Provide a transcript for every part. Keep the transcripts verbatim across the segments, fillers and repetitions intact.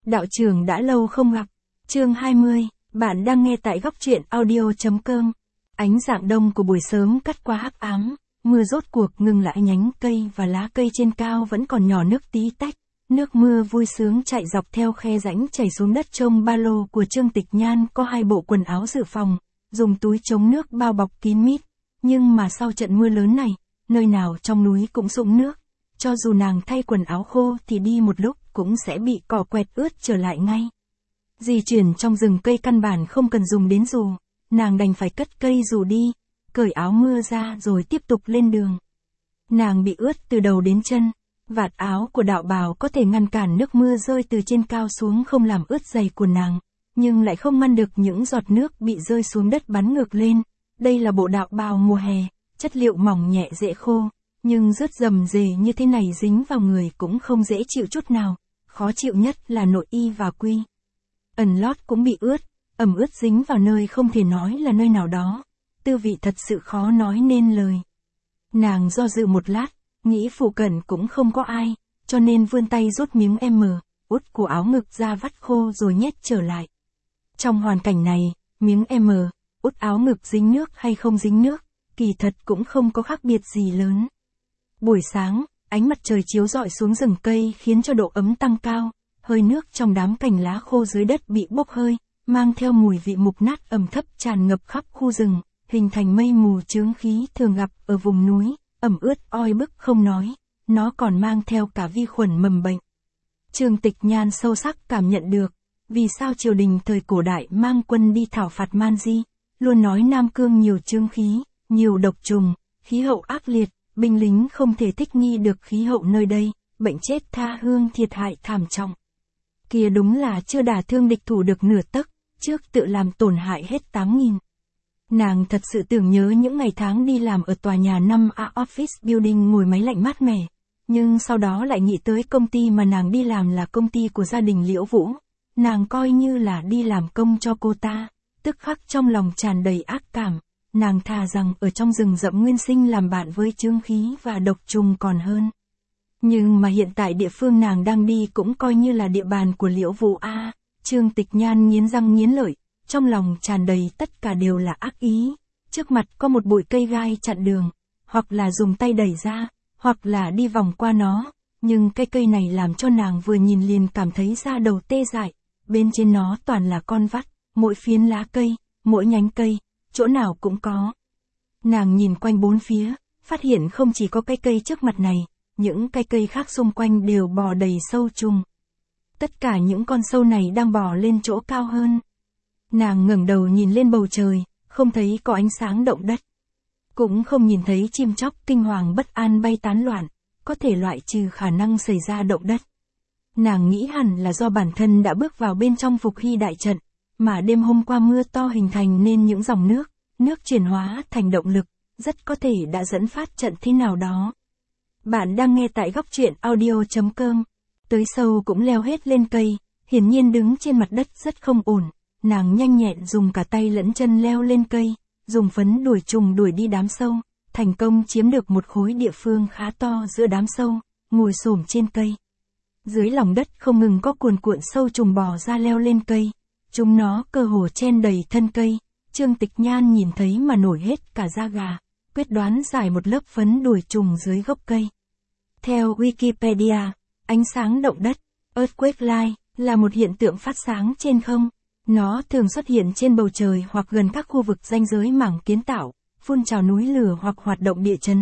Đạo trưởng đã lâu không gặp. Chương hai mươi, bạn đang nghe tại góc truyện audio chấm com. Ánh rạng đông của buổi sớm cắt qua hắc ám, mưa rốt cuộc ngừng lại, nhánh cây và lá cây trên cao vẫn còn nhỏ nước tí tách. Nước mưa vui sướng chạy dọc theo khe rãnh chảy xuống đất. Trong ba lô của Trương Tịch Nhan có hai bộ quần áo dự phòng, dùng túi chống nước bao bọc kín mít. Nhưng mà sau trận mưa lớn này, nơi nào trong núi cũng sũng nước. Cho dù nàng thay quần áo khô thì đi một lúc cũng sẽ bị cỏ quẹt ướt trở lại ngay. Di chuyển trong rừng cây căn bản không cần dùng đến dù, nàng đành phải cất cây dù đi, cởi áo mưa ra rồi tiếp tục lên đường. Nàng bị ướt từ đầu đến chân, vạt áo của đạo bào có thể ngăn cản nước mưa rơi từ trên cao xuống không làm ướt giày của nàng, nhưng lại không ngăn được những giọt nước bị rơi xuống đất bắn ngược lên. Đây là bộ đạo bào mùa hè, chất liệu mỏng nhẹ dễ khô, nhưng rớt rầm rề như thế này dính vào người cũng không dễ chịu chút nào, khó chịu nhất là nội y và quy. Ẩn lót cũng bị ướt, ẩm ướt dính vào nơi không thể nói là nơi nào đó, tư vị thật sự khó nói nên lời. Nàng do dự một lát, nghĩ phụ cận cũng không có ai, cho nên vươn tay rút miếng M, út của áo ngực ra vắt khô rồi nhét trở lại. Trong hoàn cảnh này, miếng M, út áo ngực dính nước hay không dính nước, kỳ thật cũng không có khác biệt gì lớn. Buổi sáng, ánh mặt trời chiếu rọi xuống rừng cây khiến cho độ ấm tăng cao, hơi nước trong đám cành lá khô dưới đất bị bốc hơi, mang theo mùi vị mục nát ẩm thấp tràn ngập khắp khu rừng, hình thành mây mù chướng khí thường gặp ở vùng núi, ẩm ướt oi bức không nói, nó còn mang theo cả vi khuẩn mầm bệnh. Trương Tịch Nhan sâu sắc cảm nhận được, vì sao triều đình thời cổ đại mang quân đi thảo phạt Man Di, luôn nói Nam Cương nhiều chướng khí, nhiều độc trùng, khí hậu ác liệt, binh lính không thể thích nghi được khí hậu nơi đây, bệnh chết tha hương, thiệt hại thảm trọng. Kia đúng là chưa đả thương địch thủ được nửa tấc, trước tự làm tổn hại hết tám nghìn. Nàng thật sự tưởng nhớ những ngày tháng đi làm ở tòa nhà năm A Office Building ngồi máy lạnh mát mẻ, nhưng sau đó lại nghĩ tới công ty mà nàng đi làm là công ty của gia đình Liễu Vũ, nàng coi như là đi làm công cho cô ta, tức khắc trong lòng tràn đầy ác cảm, nàng thà rằng ở trong rừng rậm nguyên sinh làm bạn với chướng khí và độc trùng còn hơn. Nhưng mà hiện tại địa phương nàng đang đi cũng coi như là địa bàn của Liễu Vũ a. Trương Tịch Nhan nghiến răng nghiến lợi, trong lòng tràn đầy tất cả đều là ác ý. Trước mặt có một bụi cây gai chặn đường, hoặc là dùng tay đẩy ra, hoặc là đi vòng qua nó, nhưng cây cây này làm cho nàng vừa nhìn liền cảm thấy da đầu tê dại, bên trên nó toàn là con vắt, mỗi phiến lá cây, mỗi nhánh cây, chỗ nào cũng có. Nàng nhìn quanh bốn phía, phát hiện không chỉ có cây cây trước mặt này, những cây cây khác xung quanh đều bò đầy sâu trùng. Tất cả những con sâu này đang bò lên chỗ cao hơn. Nàng ngẩng đầu nhìn lên bầu trời, không thấy có ánh sáng động đất. Cũng không nhìn thấy chim chóc kinh hoàng bất an bay tán loạn, có thể loại trừ khả năng xảy ra động đất. Nàng nghĩ hẳn là do bản thân đã bước vào bên trong Phục Hy đại trận, mà đêm hôm qua mưa to hình thành nên những dòng nước, nước chuyển hóa thành động lực, rất có thể đã dẫn phát trận thế nào đó. Bạn đang nghe tại góc truyện audio chấm com. Tới sâu cũng leo hết lên cây, hiển nhiên đứng trên mặt đất rất không ổn, nàng nhanh nhẹn dùng cả tay lẫn chân leo lên cây, dùng phấn đuổi trùng đuổi đi đám sâu, thành công chiếm được một khối địa phương khá to giữa đám sâu, ngồi xổm trên cây. Dưới lòng đất không ngừng có cuồn cuộn sâu trùng bò ra leo lên cây, chúng nó cơ hồ chen đầy thân cây, Trương Tịch Nhan nhìn thấy mà nổi hết cả da gà, quyết đoán rải một lớp phấn đuổi trùng dưới gốc cây. Theo Wikipedia, ánh sáng động đất, earthquake light, là một hiện tượng phát sáng trên không. Nó thường xuất hiện trên bầu trời hoặc gần các khu vực ranh giới mảng kiến tạo, phun trào núi lửa hoặc hoạt động địa chấn.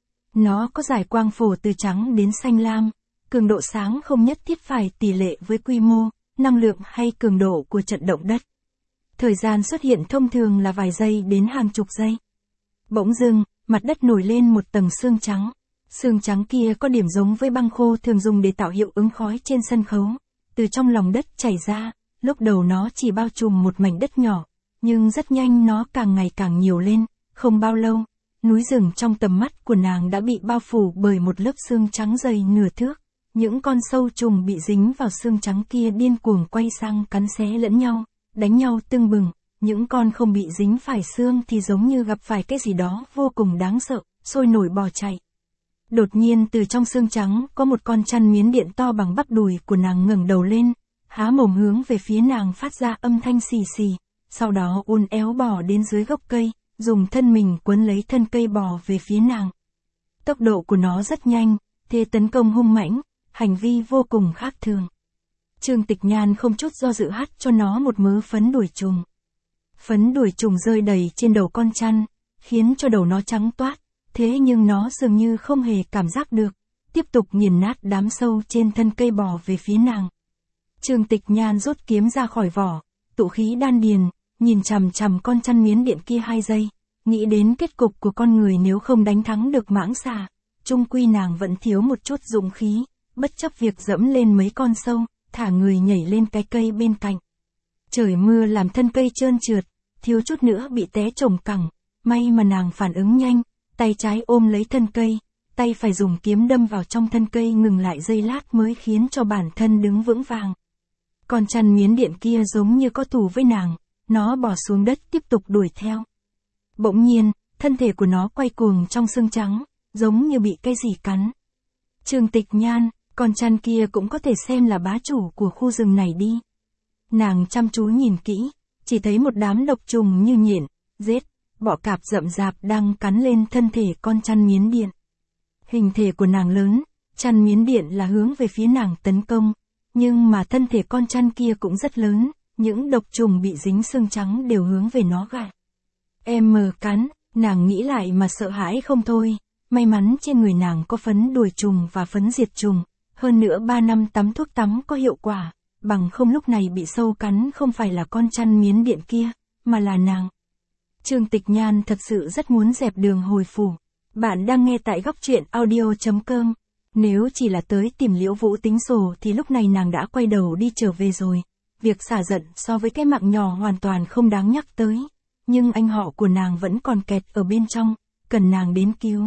Nó có giải quang phổ từ trắng đến xanh lam, cường độ sáng không nhất thiết phải tỷ lệ với quy mô, năng lượng hay cường độ của trận động đất. Thời gian xuất hiện thông thường là vài giây đến hàng chục giây. Bỗng dưng, mặt đất nổi lên một tầng sương trắng. Sương trắng kia có điểm giống với băng khô thường dùng để tạo hiệu ứng khói trên sân khấu, từ trong lòng đất chảy ra, lúc đầu nó chỉ bao trùm một mảnh đất nhỏ, nhưng rất nhanh nó càng ngày càng nhiều lên, không bao lâu, núi rừng trong tầm mắt của nàng đã bị bao phủ bởi một lớp sương trắng dày nửa thước, những con sâu trùng bị dính vào sương trắng kia điên cuồng quay sang cắn xé lẫn nhau, đánh nhau tưng bừng, những con không bị dính phải sương thì giống như gặp phải cái gì đó vô cùng đáng sợ, sôi nổi bò chạy. Đột nhiên từ trong xương trắng có một con chăn miến điện to bằng bắp đùi của nàng ngẩng đầu lên, há mồm hướng về phía nàng phát ra âm thanh xì xì, sau đó uốn éo bò đến dưới gốc cây, dùng thân mình quấn lấy thân cây bò về phía nàng. Tốc độ của nó rất nhanh, thế tấn công hung mãnh, hành vi vô cùng khác thường. Trương Tịch Nhan không chút do dự hắt cho nó một mớ phấn đuổi trùng. Phấn đuổi trùng rơi đầy trên đầu con chăn, khiến cho đầu nó trắng toát, thế nhưng nó dường như không hề cảm giác được, tiếp tục nghiền nát đám sâu trên thân cây bò về phía nàng. Trương Tịch Nhan rút kiếm ra khỏi vỏ, tụ khí đan điền, nhìn chằm chằm con chăn miến điện kia hai giây, nghĩ đến kết cục của con người nếu không đánh thắng được mãng xà, chung quy nàng vẫn thiếu một chút dũng khí, bất chấp việc dẫm lên mấy con sâu, thả người nhảy lên cái cây bên cạnh. Trời mưa làm thân cây trơn trượt, thiếu chút nữa bị té chồng cẳng, may mà nàng phản ứng nhanh, tay trái ôm lấy thân cây, tay phải dùng kiếm đâm vào trong thân cây ngừng lại giây lát mới khiến cho bản thân đứng vững vàng. Con chăn miến điện kia giống như có thù với nàng, nó bò xuống đất tiếp tục đuổi theo. Bỗng nhiên, thân thể của nó quay cuồng trong xương trắng, giống như bị cái gì cắn. Trương Tịch Nhan, con chăn kia cũng có thể xem là bá chủ của khu rừng này đi. Nàng chăm chú nhìn kỹ, chỉ thấy một đám độc trùng như nhện, rết, bọ cạp rậm rạp đang cắn lên thân thể con chăn miến điện. Hình thể của nàng lớn, chăn miến điện là hướng về phía nàng tấn công, nhưng mà thân thể con chăn kia cũng rất lớn, những độc trùng bị dính xương trắng đều hướng về nó gạt. Em mờ cắn, nàng nghĩ lại mà sợ hãi không thôi, may mắn trên người nàng có phấn đuổi trùng và phấn diệt trùng, hơn nữa ba năm tắm thuốc tắm có hiệu quả, bằng không lúc này bị sâu cắn không phải là con chăn miến điện kia, mà là nàng. Trương Tịch Nhan thật sự rất muốn dẹp đường hồi phủ. Bạn đang nghe tại góc truyện audio chấm com. Nếu chỉ là tới tìm Liễu Vũ tính sổ thì lúc này nàng đã quay đầu đi trở về rồi. Việc xả giận so với cái mạng nhỏ hoàn toàn không đáng nhắc tới. Nhưng anh họ của nàng vẫn còn kẹt ở bên trong, cần nàng đến cứu.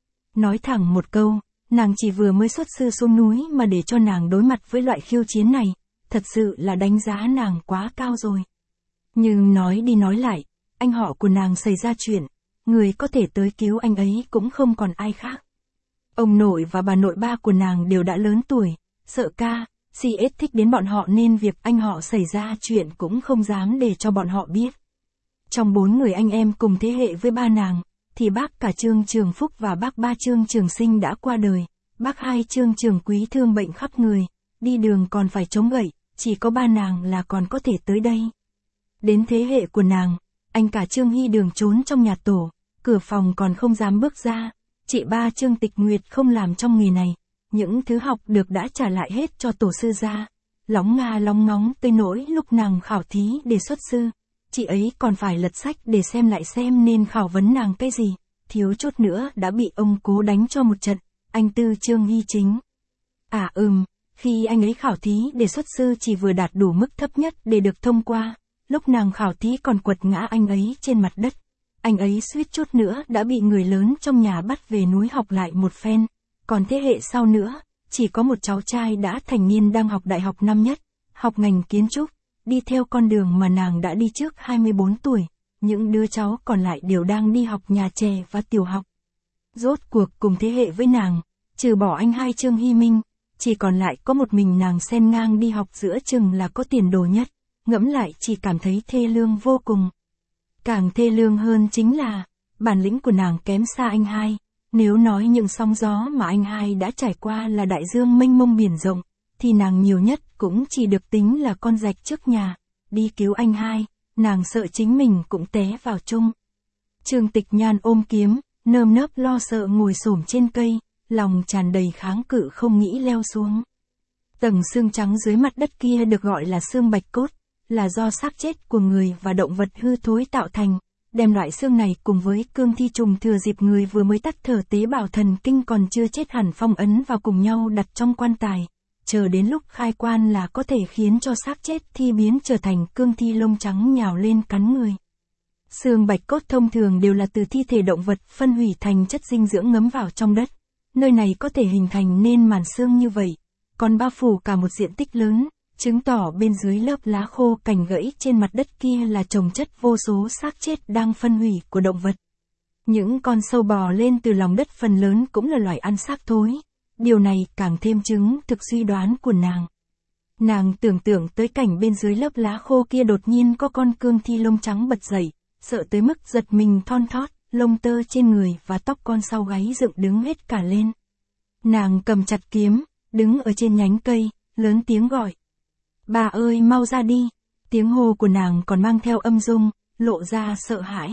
Nói thẳng một câu, nàng chỉ vừa mới xuất sư xuống núi mà để cho nàng đối mặt với loại khiêu chiến này, thật sự là đánh giá nàng quá cao rồi. Nhưng nói đi nói lại, anh họ của nàng xảy ra chuyện, người có thể tới cứu anh ấy cũng không còn ai khác. Ông nội và bà nội ba của nàng đều đã lớn tuổi, sợ ca, xê ét thích đến bọn họ nên việc anh họ xảy ra chuyện cũng không dám để cho bọn họ biết. Trong bốn người anh em cùng thế hệ với ba nàng, thì bác cả Trương Trường Phúc và bác ba Trương Trường Sinh đã qua đời, bác hai Trương Trường Quý thương bệnh khắp người, đi đường còn phải chống gậy, chỉ có ba nàng là còn có thể tới đây. Đến thế hệ của nàng, anh cả Trương Hy Đường trốn trong nhà tổ, cửa phòng còn không dám bước ra, chị ba Trương Tịch Nguyệt không làm trong nghề này, những thứ học được đã trả lại hết cho tổ sư gia, lóng nga lóng ngóng tới nỗi lúc nàng khảo thí để xuất sư, chị ấy còn phải lật sách để xem lại xem nên khảo vấn nàng cái gì, thiếu chút nữa đã bị ông cố đánh cho một trận, anh tư Trương Hy Chính. À ừm, khi anh ấy khảo thí để xuất sư chỉ vừa đạt đủ mức thấp nhất để được thông qua, lúc nàng khảo thí còn quật ngã anh ấy trên mặt đất. Anh ấy suýt chút nữa đã bị người lớn trong nhà bắt về núi học lại một phen, còn thế hệ sau nữa, chỉ có một cháu trai đã thành niên đang học đại học năm nhất, học ngành kiến trúc, đi theo con đường mà nàng đã đi trước hai mươi bốn tuổi, những đứa cháu còn lại đều đang đi học nhà trẻ và tiểu học. Rốt cuộc cùng thế hệ với nàng, trừ bỏ anh hai Trương Hy Minh, chỉ còn lại có một mình nàng xen ngang đi học giữa chừng là có tiền đồ nhất, ngẫm lại chỉ cảm thấy thê lương vô cùng. Càng thê lương hơn chính là, bản lĩnh của nàng kém xa anh hai, nếu nói những sóng gió mà anh hai đã trải qua là đại dương mênh mông biển rộng, thì nàng nhiều nhất cũng chỉ được tính là con rạch trước nhà, đi cứu anh hai, nàng sợ chính mình cũng té vào chung. Trương Tịch Nhan ôm kiếm, nơm nớp lo sợ ngồi xổm trên cây, lòng tràn đầy kháng cự không nghĩ leo xuống. Tầng xương trắng dưới mặt đất kia được gọi là xương bạch cốt, là do xác chết của người và động vật hư thối tạo thành, đem loại xương này cùng với cương thi trùng thừa dịp người vừa mới tắt thở tế bào thần kinh còn chưa chết hẳn phong ấn vào cùng nhau đặt trong quan tài, chờ đến lúc khai quan là có thể khiến cho xác chết thi biến trở thành cương thi lông trắng nhào lên cắn người. Xương bạch cốt thông thường đều là từ thi thể động vật phân hủy thành chất dinh dưỡng ngấm vào trong đất, nơi này có thể hình thành nên màn xương như vậy, còn bao phủ cả một diện tích lớn, chứng tỏ bên dưới lớp lá khô cành gãy trên mặt đất kia là chồng chất vô số xác chết đang phân hủy của động vật. Những con sâu bò lên từ lòng đất phần lớn cũng là loài ăn xác thối, điều này càng thêm chứng thực suy đoán của nàng. Nàng tưởng tượng tới cảnh bên dưới lớp lá khô kia đột nhiên có con cương thi lông trắng bật dậy, sợ tới mức giật mình thon thót, lông tơ trên người và tóc con sau gáy dựng đứng hết cả lên. Nàng cầm chặt kiếm, đứng ở trên nhánh cây, lớn tiếng gọi. Bà ơi mau ra đi, tiếng hô của nàng còn mang theo âm dung, lộ ra sợ hãi.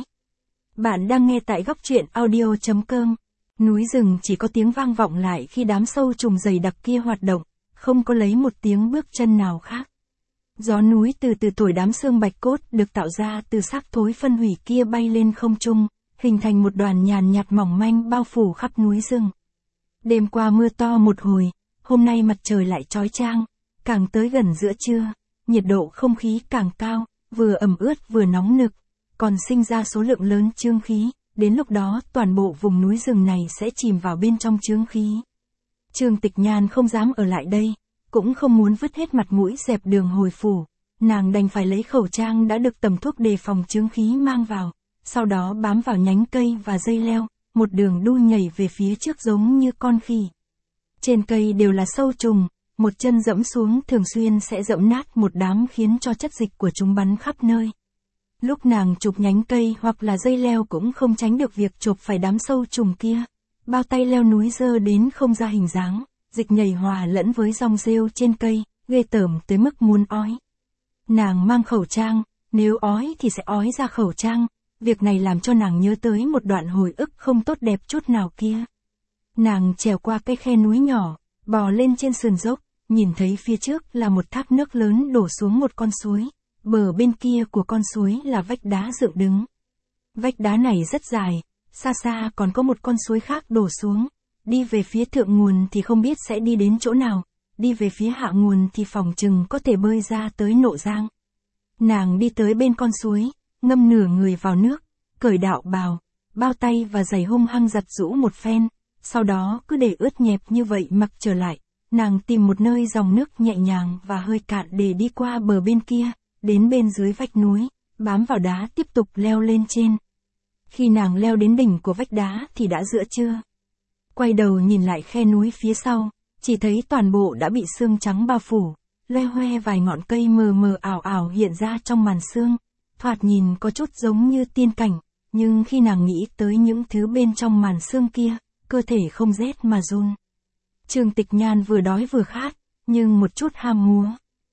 Bạn đang nghe tại góc truyện audio chấm com. Núi rừng chỉ có tiếng vang vọng lại khi đám sâu trùng dày đặc kia hoạt động, không có lấy một tiếng bước chân nào khác. Gió núi từ từ thổi đám xương bạch cốt được tạo ra từ xác thối phân hủy kia bay lên không trung, hình thành một đoàn nhàn nhạt mỏng manh bao phủ khắp núi rừng. Đêm qua mưa to một hồi, hôm nay mặt trời lại chói chang, càng tới gần giữa trưa, nhiệt độ không khí càng cao, vừa ẩm ướt vừa nóng nực, còn sinh ra số lượng lớn chướng khí, đến lúc đó toàn bộ vùng núi rừng này sẽ chìm vào bên trong chướng khí. Trương Tịch Nhan không dám ở lại đây, cũng không muốn vứt hết mặt mũi dẹp đường hồi phủ, nàng đành phải lấy khẩu trang đã được tầm thuốc đề phòng chướng khí mang vào, sau đó bám vào nhánh cây và dây leo, một đường đu nhảy về phía trước giống như con khỉ. Trên cây đều là sâu trùng, một chân dẫm xuống thường xuyên sẽ dẫm nát một đám khiến cho chất dịch của chúng bắn khắp nơi. Lúc nàng chụp nhánh cây hoặc là dây leo cũng không tránh được việc chụp phải đám sâu trùng kia. Bao tay leo núi dơ đến không ra hình dáng, dịch nhầy hòa lẫn với rong rêu trên cây, ghê tởm tới mức muốn ói. Nàng mang khẩu trang, nếu ói thì sẽ ói ra khẩu trang, việc này làm cho nàng nhớ tới một đoạn hồi ức không tốt đẹp chút nào kia. Nàng trèo qua cái khe núi nhỏ, bò lên trên sườn dốc, nhìn thấy phía trước là một thác nước lớn đổ xuống một con suối, bờ bên kia của con suối là vách đá dựng đứng. Vách đá này rất dài, xa xa còn có một con suối khác đổ xuống, đi về phía thượng nguồn thì không biết sẽ đi đến chỗ nào, đi về phía hạ nguồn thì phòng chừng có thể bơi ra tới Nộ Giang. Nàng đi tới bên con suối, ngâm nửa người vào nước, cởi đạo bào, bao tay và giày hung hăng giặt rũ một phen, sau đó cứ để ướt nhẹp như vậy mặc trở lại, nàng tìm một nơi dòng nước nhẹ nhàng và hơi cạn để đi qua bờ bên kia, đến bên dưới vách núi, bám vào đá tiếp tục leo lên trên. Khi nàng leo đến đỉnh của vách đá thì đã giữa trưa. Quay đầu nhìn lại khe núi phía sau, chỉ thấy toàn bộ đã bị sương trắng bao phủ, loe hoe vài ngọn cây mờ mờ ảo ảo hiện ra trong màn sương, thoạt nhìn có chút giống như tiên cảnh, nhưng khi nàng nghĩ tới những thứ bên trong màn sương kia, cơ thể không rét mà run. Trương Tịch Nhan vừa đói vừa khát, nhưng một chút ham múa.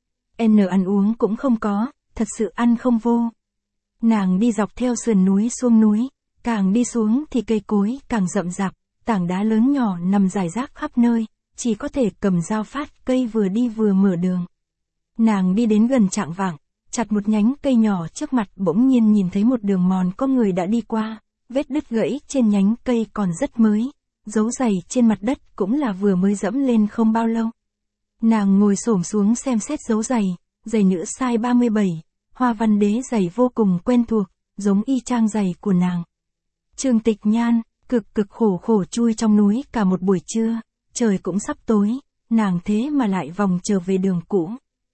N ăn uống cũng không có, thật sự ăn không vô. Nàng đi dọc theo sườn núi xuống núi, càng đi xuống thì cây cối càng rậm rạp, tảng đá lớn nhỏ nằm rải rác khắp nơi, chỉ có thể cầm dao phát cây vừa đi vừa mở đường. Nàng đi đến gần chạng vạng, chặt một nhánh cây nhỏ trước mặt bỗng nhiên nhìn thấy một đường mòn có người đã đi qua, vết đứt gãy trên nhánh cây còn rất mới, dấu giày trên mặt đất cũng là vừa mới dẫm lên không bao lâu. Nàng ngồi xổm xuống xem xét dấu giày, giày nữ size ba mươi bảy, hoa văn đế giày vô cùng quen thuộc, giống y chang giày của nàng. Trương Tịch Nhan, cực cực khổ khổ chui trong núi cả một buổi trưa, trời cũng sắp tối, nàng thế mà lại vòng trở về đường cũ.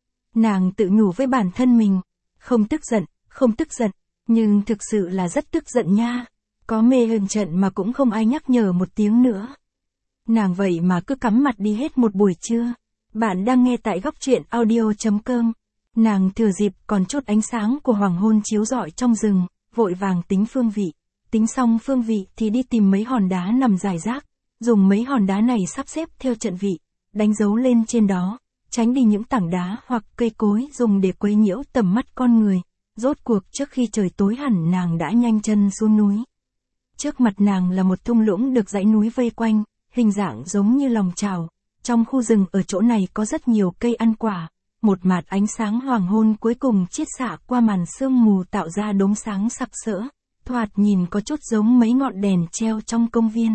Nàng tự nhủ với bản thân mình, không tức giận, không tức giận, nhưng thực sự là rất tức giận nha, có mê hơn trận mà cũng không ai nhắc nhở một tiếng nữa. Nàng vậy mà cứ cắm mặt đi hết một buổi trưa. Bạn đang nghe tại góc truyện audio chấm com. Nàng thừa dịp còn chút ánh sáng của hoàng hôn chiếu rọi trong rừng, vội vàng tính phương vị. Tính xong phương vị thì đi tìm mấy hòn đá nằm rải rác, dùng mấy hòn đá này sắp xếp theo trận vị, đánh dấu lên trên đó, tránh đi những tảng đá hoặc cây cối dùng để quấy nhiễu tầm mắt con người. Rốt cuộc trước khi trời tối hẳn nàng đã nhanh chân xuống núi. Trước mặt nàng là một thung lũng được dãy núi vây quanh, hình dạng giống như lòng chảo. Trong khu rừng ở chỗ này có rất nhiều cây ăn quả, một mạt ánh sáng hoàng hôn cuối cùng chiết xạ qua màn sương mù tạo ra đốm sáng sặc sỡ, thoạt nhìn có chút giống mấy ngọn đèn treo trong công viên.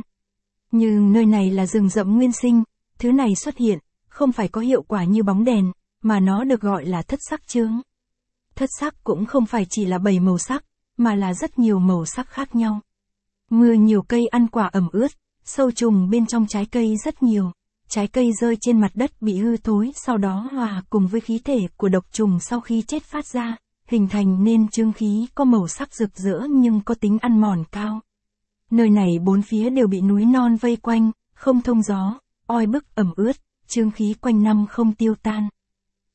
Nhưng nơi này là rừng rậm nguyên sinh, thứ này xuất hiện, không phải có hiệu quả như bóng đèn, mà nó được gọi là thất sắc chướng. Thất sắc cũng không phải chỉ là bảy màu sắc, mà là rất nhiều màu sắc khác nhau. Mưa nhiều cây ăn quả ẩm ướt, sâu trùng bên trong trái cây rất nhiều. Trái cây rơi trên mặt đất bị hư thối sau đó hòa cùng với khí thể của độc trùng sau khi chết phát ra, hình thành nên chướng khí có màu sắc rực rỡ nhưng có tính ăn mòn cao. Nơi này bốn phía đều bị núi non vây quanh, không thông gió, oi bức ẩm ướt, chướng khí quanh năm không tiêu tan.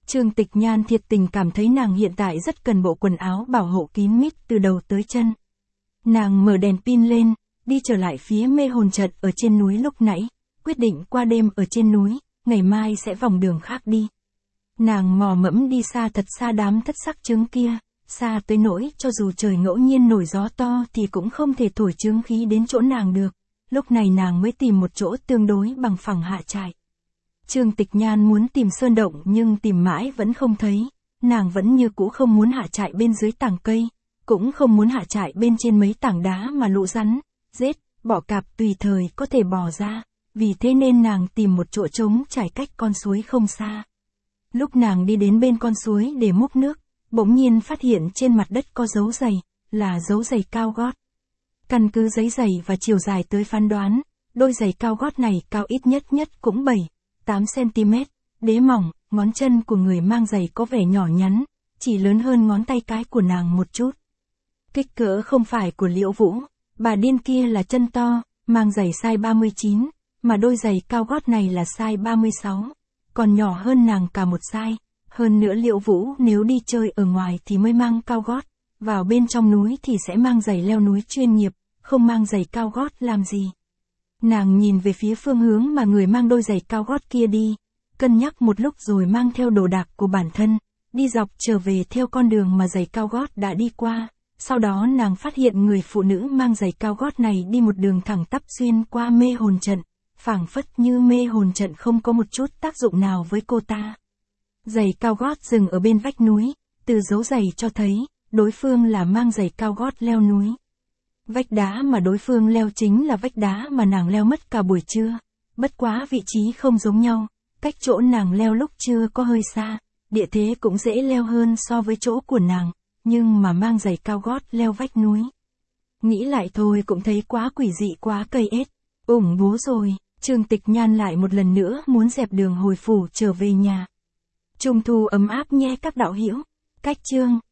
Trương Tịch Nhan thiệt tình cảm thấy nàng hiện tại rất cần bộ quần áo bảo hộ kín mít từ đầu tới chân. Nàng mở đèn pin lên, đi trở lại phía mê hồn trận ở trên núi lúc nãy, quyết định qua đêm ở trên núi, ngày mai sẽ vòng đường khác đi. Nàng mò mẫm đi xa thật xa đám thất sắc trứng kia, xa tới nỗi cho dù trời ngẫu nhiên nổi gió to thì cũng không thể thổi trứng khí đến chỗ nàng được. Lúc này nàng mới tìm một chỗ tương đối bằng phẳng hạ trại. Trương Tịch Nhan muốn tìm sơn động nhưng tìm mãi vẫn không thấy, nàng vẫn như cũ không muốn hạ trại bên dưới tảng cây, cũng không muốn hạ trại bên trên mấy tảng đá mà lũ rắn, rết, bọ cạp tùy thời có thể bò ra, vì thế nên nàng tìm một chỗ trống trải cách con suối không xa. Lúc nàng đi đến bên con suối để múc nước, bỗng nhiên phát hiện trên mặt đất có dấu giày, là dấu giày cao gót. Căn cứ giấy giày và chiều dài tới phán đoán, đôi giày cao gót này cao ít nhất nhất cũng bảy, tám xăng-ti-mét, đế mỏng, ngón chân của người mang giày có vẻ nhỏ nhắn, chỉ lớn hơn ngón tay cái của nàng một chút. Kích cỡ không phải của Liễu Vũ, bà điên kia là chân to, mang giày size ba mươi chín, mà đôi giày cao gót này là size ba mươi sáu, còn nhỏ hơn nàng cả một size. Hơn nữa Liễu Vũ nếu đi chơi ở ngoài thì mới mang cao gót, vào bên trong núi thì sẽ mang giày leo núi chuyên nghiệp, không mang giày cao gót làm gì. Nàng nhìn về phía phương hướng mà người mang đôi giày cao gót kia đi, cân nhắc một lúc rồi mang theo đồ đạc của bản thân, đi dọc trở về theo con đường mà giày cao gót đã đi qua. Sau đó nàng phát hiện người phụ nữ mang giày cao gót này đi một đường thẳng tắp xuyên qua mê hồn trận, phảng phất như mê hồn trận không có một chút tác dụng nào với cô ta. Giày cao gót dừng ở bên vách núi, từ dấu giày cho thấy, đối phương là mang giày cao gót leo núi. Vách đá mà đối phương leo chính là vách đá mà nàng leo mất cả buổi trưa, bất quá vị trí không giống nhau, cách chỗ nàng leo lúc trưa có hơi xa, địa thế cũng dễ leo hơn so với chỗ của nàng, nhưng mà mang giày cao gót leo vách núi. Nghĩ lại thôi cũng thấy quá quỷ dị quá cây ết, ủng bố rồi, Trương Tịch Nhan lại một lần nữa muốn dẹp đường hồi phủ trở về nhà. Trung thu ấm áp nhé các đạo hữu, cách chương